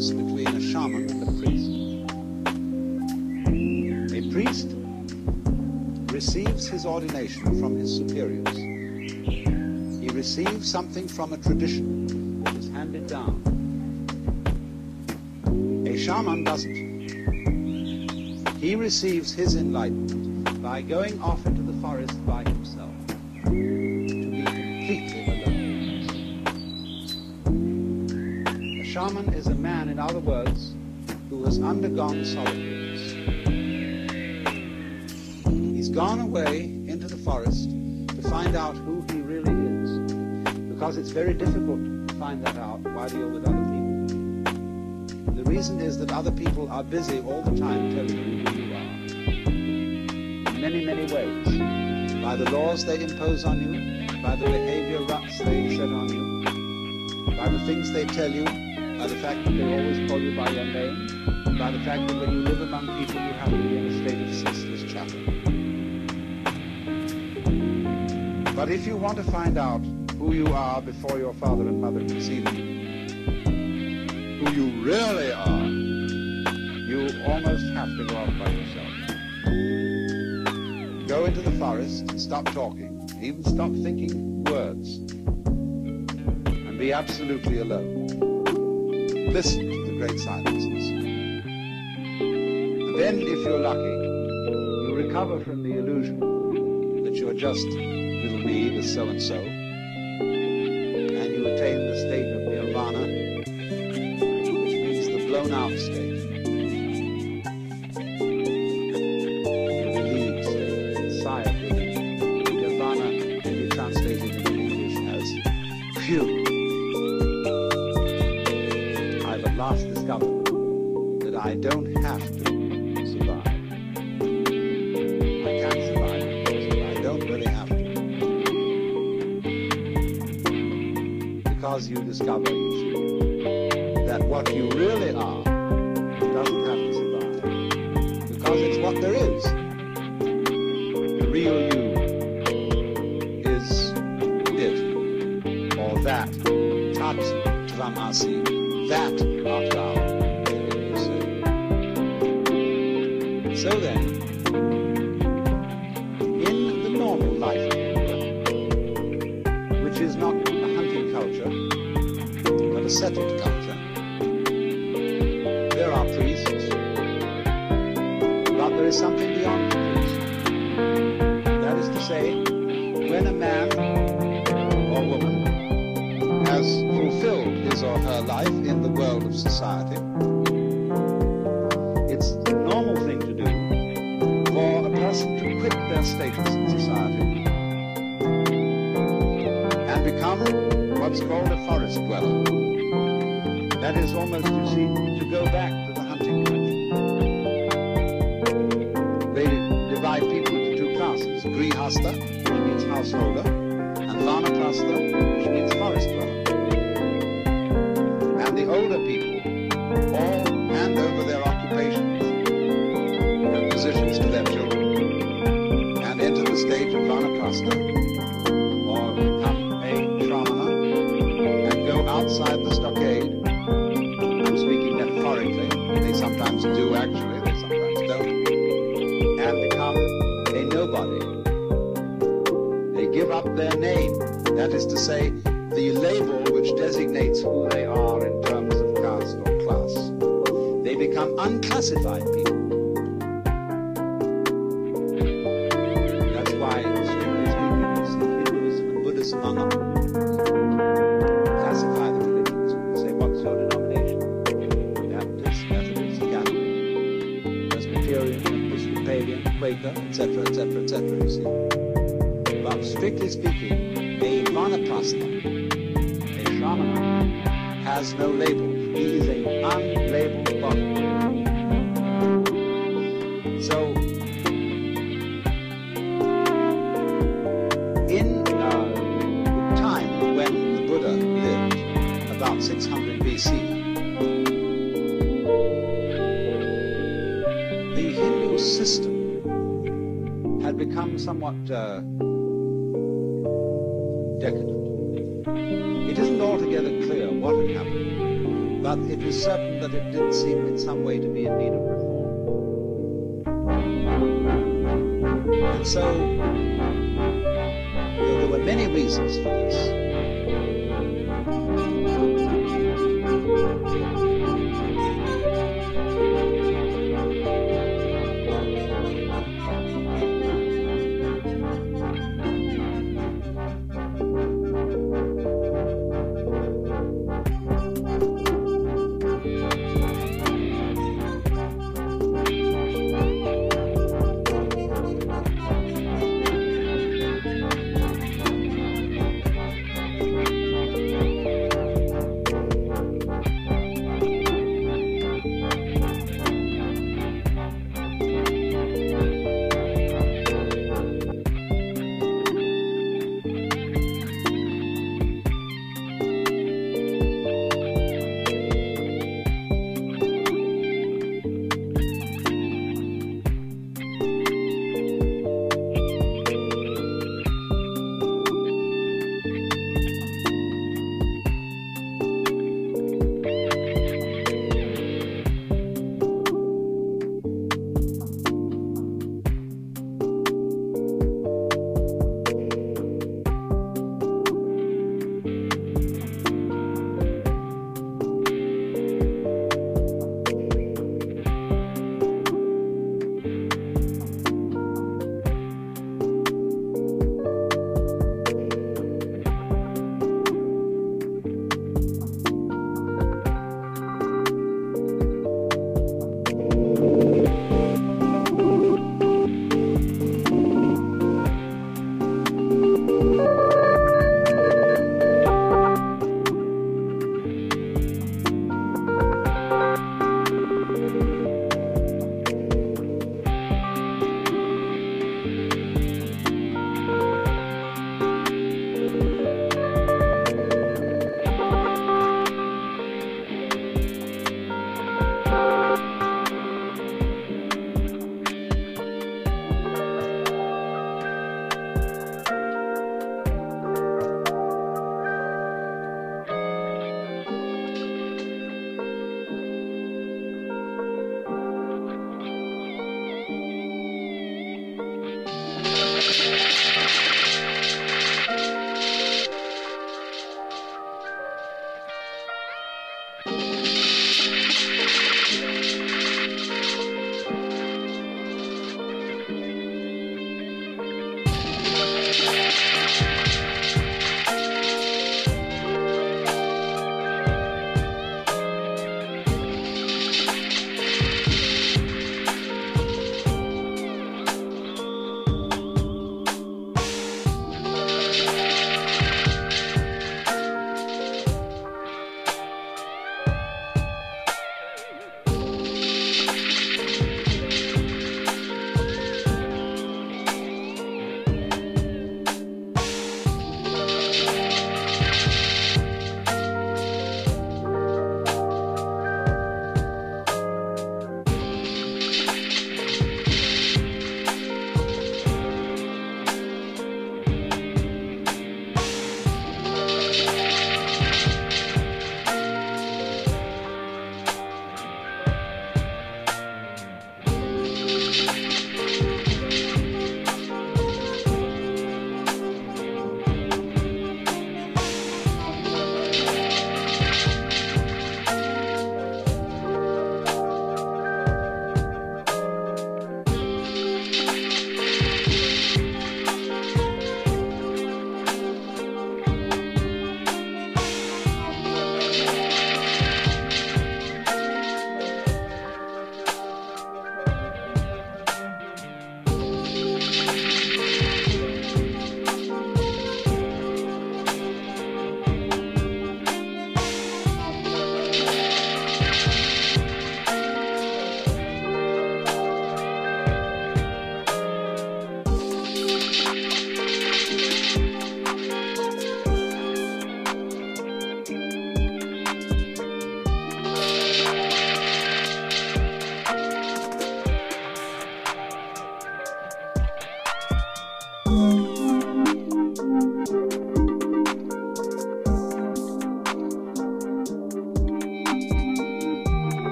difference between a shaman and a priest. A priest receives his ordination from his superiors. He receives something from a tradition that is handed down. A shaman doesn't. He receives his enlightenment by going off into the forest by himself, to be completely alone. A shaman is a man, in other words, who has undergone solitude. He's gone away into the forest to find out who he really is, because it's very difficult to find that out while you're with other people. The reason is that other people are busy all the time telling you who you are. In many, many ways. By the laws they impose on you, by the behavior ruts they set on you, by the things they tell you, by the fact that they always call you by your name, by the fact that when you live among people you have to be in a state of ceaseless chatter. But if you want to find out who you are before your father and mother conceive you, who you really are, you almost have to go off by yourself. Go into the forest and stop talking, even stop thinking words, and be absolutely alone. Listen to the great silences. And then, if you're lucky, you recover from the illusion that you're just little me, the so-and-so, and you attain the state of nirvana, blown out state, the relieved state, the sigh of relief. Nirvana can be translated into English as phew. I've at last discovered that I don't have to survive. I can survive, of course, but I don't really have to. Because you discover, you see, that what you really are doesn't have to survive, because it's what there is. The real you is it, or that, tat tvam asi, that art thou, you say. So then, in the normal life of India, which is not a hunting culture, but a settled culture, there are priests, but there is something beyond the priest. That is to say, when a man or woman has fulfilled his or her life in the world of society, it's the normal thing to do for a person to quit their status in society and become what's called a forest dweller. That is almost, you see, to go back to the hunting country. They divide people into two classes, Grihastha, which means householder, and Vanaprastha, which means forest dweller. And the older people all hand over their occupations and positions to their children and enter the stage of Vanaprastha, or become a Shramana and go outside the stockade. Speaking metaphorically, they sometimes do actually, they sometimes don't, and become a nobody. They give up their name, that is to say, the label which designates who they are in terms of caste or class. They become unclassified people. That's why, strictly speaking, you see Hinduism and Buddhism are not classify the religions. You say, what's your denomination? Baptist, Methodist, Catholic, Presbyterian, Episcopalian, Quaker, etc., etc., etc., you see. But strictly speaking, a Vanaprastha, a Shramana, has no label. He is an unlabeled body. So, in the time when the Buddha lived, about 600 BC, the Hindu system had become somewhat decadent. It isn't altogether clear what had happened. but it was certain that it did seem in some way to be in need of reform. And so there were many reasons for this.